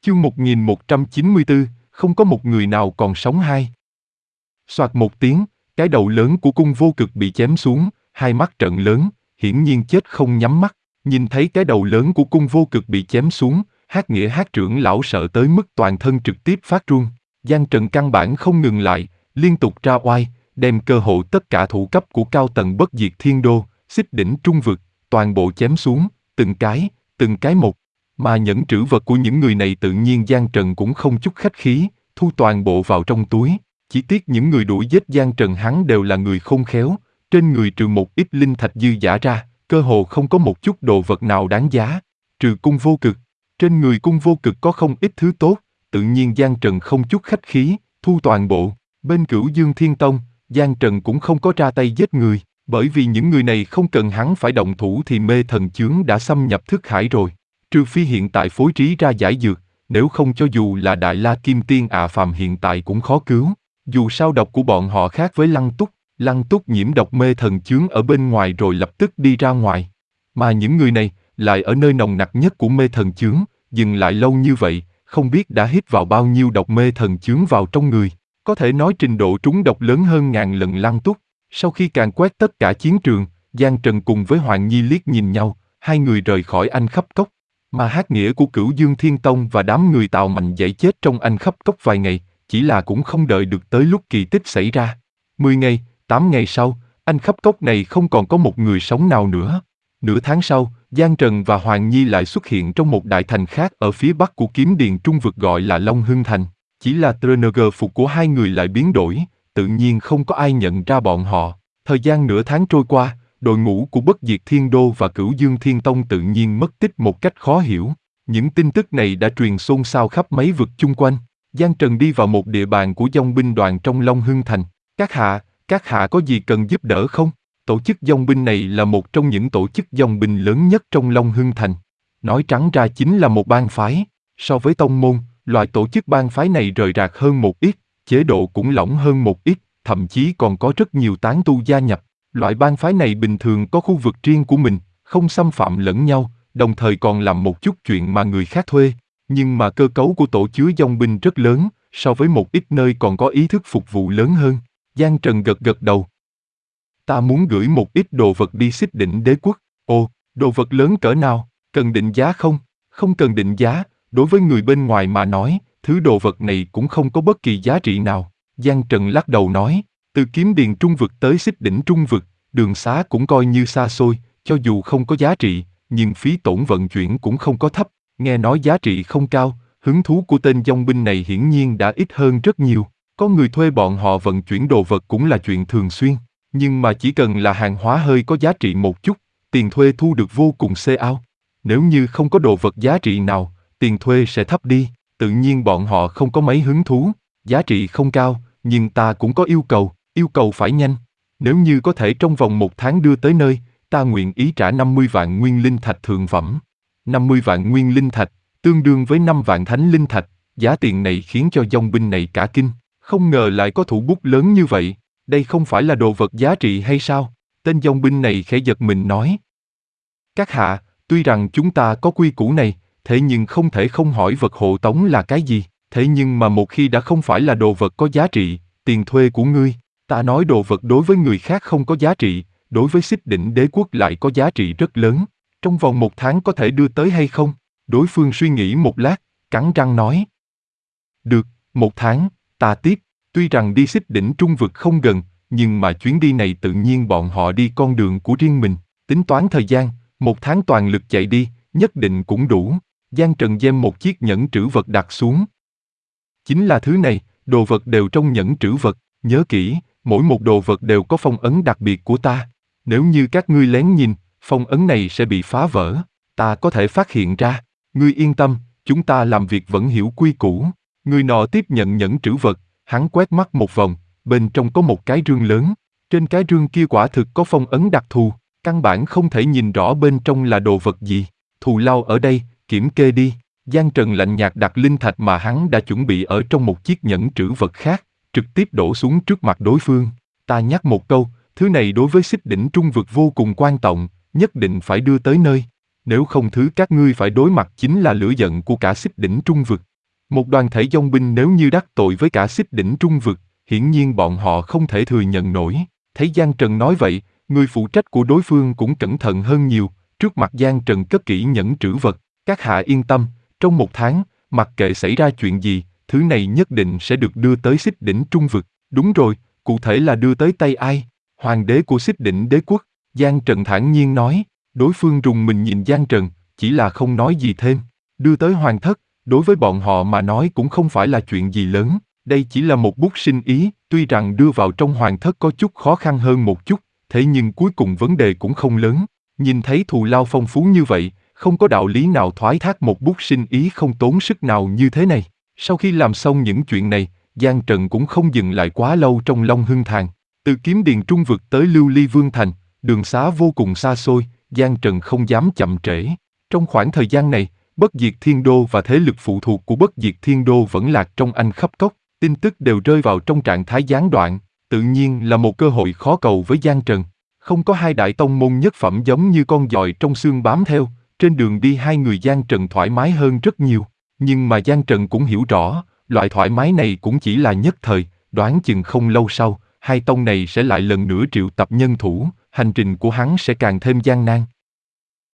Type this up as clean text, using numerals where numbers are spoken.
Chương 1194, không có một người nào còn sống hai. Soạt một tiếng, cái đầu lớn của cung vô cực bị chém xuống, hai mắt trợn lớn, hiển nhiên chết không nhắm mắt. Nhìn thấy cái đầu lớn của cung vô cực bị chém xuống, Hát Nghĩa Hát trưởng lão sợ tới mức toàn thân trực tiếp phát run. Giang Trần căn bản không ngừng lại, liên tục ra oai, đem cơ hội tất cả thủ cấp của cao tầng bất diệt thiên đô, xích đỉnh trung vực, toàn bộ chém xuống, từng cái một. Mà nhẫn trữ vật của những người này tự nhiên Giang Trần cũng không chút khách khí, thu toàn bộ vào trong túi. Chỉ tiếc những người đuổi giết Giang Trần hắn đều là người khôn khéo, trên người trừ một ít linh thạch dư dả ra, cơ hồ không có một chút đồ vật nào đáng giá. Trừ cung vô cực, trên người cung vô cực có không ít thứ tốt, tự nhiên Giang Trần không chút khách khí, thu toàn bộ. Bên Cửu Dương Thiên Tông, Giang Trần cũng không có ra tay giết người, bởi vì những người này không cần hắn phải động thủ thì mê thần chướng đã xâm nhập thức hải rồi. Trừ phi hiện tại phối trí ra giải dược, nếu không cho dù là Đại La Kim Tiên phàm hiện tại cũng khó cứu. Dù sao độc của bọn họ khác với Lăng Túc nhiễm độc mê thần chướng ở bên ngoài rồi lập tức đi ra ngoài. Mà những người này, lại ở nơi nồng nặc nhất của mê thần chướng, dừng lại lâu như vậy, không biết đã hít vào bao nhiêu độc mê thần chướng vào trong người. Có thể nói trình độ trúng độc lớn hơn ngàn lần Lăng Túc. Sau khi càn quét tất cả chiến trường, Giang Trần cùng với Hoàng Nhi liếc nhìn nhau, hai người rời khỏi Anh Khắp Cốc. Mà Hát Nghĩa của Cửu Dương Thiên Tông và đám người Tào Mạnh dãy chết trong Anh Khắp Cốc vài ngày, chỉ là cũng không đợi được tới lúc kỳ tích xảy ra. 10 ngày, 8 ngày sau, Anh Khắp Cốc này không còn có một người sống nào nữa. Nửa tháng sau, Giang Trần và Hoàng Nhi lại xuất hiện trong một đại thành khác ở phía bắc của Kiếm Điền Trung vực gọi là Long Hưng Thành. Chỉ là TNG phục của hai người lại biến đổi, tự nhiên không có ai nhận ra bọn họ. Thời gian nửa tháng trôi qua, đội ngũ của Bất Diệt Thiên Đô và Cửu Dương Thiên Tông tự nhiên mất tích một cách khó hiểu. Những tin tức này đã truyền xôn xao khắp mấy vực chung quanh. Giang Trần đi vào một địa bàn của dòng binh đoàn trong Long Hưng Thành. Các hạ có gì cần giúp đỡ không? Tổ chức dòng binh này là một trong những tổ chức dòng binh lớn nhất trong Long Hưng Thành. Nói trắng ra chính là một bang phái. So với tông môn, loại tổ chức bang phái này rời rạc hơn một ít, chế độ cũng lỏng hơn một ít, thậm chí còn có rất nhiều tán tu gia nhập. Loại bang phái này bình thường có khu vực riêng của mình, không xâm phạm lẫn nhau, đồng thời còn làm một chút chuyện mà người khác thuê. Nhưng mà cơ cấu của tổ chứa dòng binh rất lớn, so với một ít nơi còn có ý thức phục vụ lớn hơn. Giang Trần gật gật đầu. Ta muốn gửi một ít đồ vật đi xích đỉnh đế quốc. Ồ, đồ vật lớn cỡ nào, cần định giá không? Không cần định giá, đối với người bên ngoài mà nói, thứ đồ vật này cũng không có bất kỳ giá trị nào. Giang Trần lắc đầu nói, từ Kiếm Điền Trung vực tới xích đỉnh Trung vực, đường xá cũng coi như xa xôi, cho dù không có giá trị, nhưng phí tổn vận chuyển cũng không có thấp. Nghe nói giá trị không cao, hứng thú của tên dòng binh này hiển nhiên đã ít hơn rất nhiều. Có người thuê bọn họ vận chuyển đồ vật cũng là chuyện thường xuyên. Nhưng mà chỉ cần là hàng hóa hơi có giá trị một chút, tiền thuê thu được vô cùng xê ao. Nếu như không có đồ vật giá trị nào, tiền thuê sẽ thấp đi, tự nhiên bọn họ không có mấy hứng thú. Giá trị không cao, nhưng ta cũng có yêu cầu phải nhanh. Nếu như có thể trong vòng 1 tháng đưa tới nơi, ta nguyện ý trả 50 vạn nguyên linh thạch thượng phẩm. 50 vạn nguyên linh thạch, tương đương với 5 vạn thánh linh thạch, giá tiền này khiến cho dòng binh này cả kinh, không ngờ lại có thủ bút lớn như vậy, đây không phải là đồ vật giá trị hay sao? Tên dòng binh này khẽ giật mình nói. Các hạ, tuy rằng chúng ta có quy củ này, thế nhưng không thể không hỏi vật hộ tống là cái gì, thế nhưng mà một khi đã không phải là đồ vật có giá trị, tiền thuê của ngươi, ta nói đồ vật đối với người khác không có giá trị, đối với xích đỉnh đế quốc lại có giá trị rất lớn. Trong vòng 1 tháng có thể đưa tới hay không? Đối phương suy nghĩ một lát, cắn răng nói. Được, 1 tháng, ta tiếp. Tuy rằng đi xích đỉnh Trung vực không gần, nhưng mà chuyến đi này tự nhiên bọn họ đi con đường của riêng mình. Tính toán thời gian, 1 tháng toàn lực chạy đi, nhất định cũng đủ. Giang Trần đem một chiếc nhẫn trữ vật đặt xuống. Chính là thứ này, đồ vật đều trong nhẫn trữ vật. Nhớ kỹ, mỗi một đồ vật đều có phong ấn đặc biệt của ta. Nếu như các ngươi lén nhìn, phong ấn này sẽ bị phá vỡ. Ta có thể phát hiện ra. Ngươi yên tâm, chúng ta làm việc vẫn hiểu quy củ. Người nọ tiếp nhận nhẫn trữ vật, hắn quét mắt một vòng, bên trong có một cái rương lớn. Trên cái rương kia quả thực có phong ấn đặc thù, căn bản không thể nhìn rõ bên trong là đồ vật gì. Thù lao ở đây, kiểm kê đi. Giang Trần lạnh nhạt đặt linh thạch mà hắn đã chuẩn bị ở trong một chiếc nhẫn trữ vật khác, trực tiếp đổ xuống trước mặt đối phương. Ta nhắc một câu, thứ này đối với xích đỉnh Trung vực vô cùng quan trọng, nhất định phải đưa tới nơi. Nếu không thứ các ngươi phải đối mặt chính là lửa giận của cả xích đỉnh Trung vực. Một đoàn thể dòng binh nếu như đắc tội với cả Xích Đỉnh Trung Vực, hiển nhiên bọn họ không thể thừa nhận nổi. Thấy Giang Trần nói vậy, người phụ trách của đối phương cũng cẩn thận hơn nhiều, trước mặt Giang Trần cất kỹ nhẫn trữ vật. Các hạ yên tâm, trong 1 tháng, mặc kệ xảy ra chuyện gì, thứ này nhất định sẽ được đưa tới Xích Đỉnh Trung Vực. Đúng rồi, cụ thể là đưa tới tay ai? Hoàng đế của Xích Đỉnh Đế quốc. Giang Trần thản nhiên nói. Đối phương rùng mình nhìn Giang Trần, chỉ là không nói gì thêm. Đưa tới hoàng thất, đối với bọn họ mà nói cũng không phải là chuyện gì lớn. Đây chỉ là một bút sinh ý, tuy rằng đưa vào trong hoàng thất có chút khó khăn hơn một chút, thế nhưng cuối cùng vấn đề cũng không lớn. Nhìn thấy thù lao phong phú như vậy, không có đạo lý nào thoái thác một bút sinh ý không tốn sức nào như thế này. Sau khi làm xong những chuyện này, Giang Trần cũng không dừng lại quá lâu trong Long Hưng Thàn. Từ Kiếm Điền Trung Vực tới Lưu Ly Vương Thành, đường xá vô cùng xa xôi, Giang Trần không dám chậm trễ. Trong khoảng thời gian này, Bất Diệt Thiên Đô và thế lực phụ thuộc của Bất Diệt Thiên Đô vẫn lạc trong Anh khắp cốc, tin tức đều rơi vào trong trạng thái gián đoạn, tự nhiên là một cơ hội khó cầu với Giang Trần. Không có hai đại tông môn nhất phẩm giống như con giòi trong xương bám theo, trên đường đi hai người Giang Trần thoải mái hơn rất nhiều. Nhưng mà Giang Trần cũng hiểu rõ, loại thoải mái này cũng chỉ là nhất thời, đoán chừng không lâu sau, hai tông này sẽ lại lần nữa triệu tập nhân thủ, hành trình của hắn sẽ càng thêm gian nan.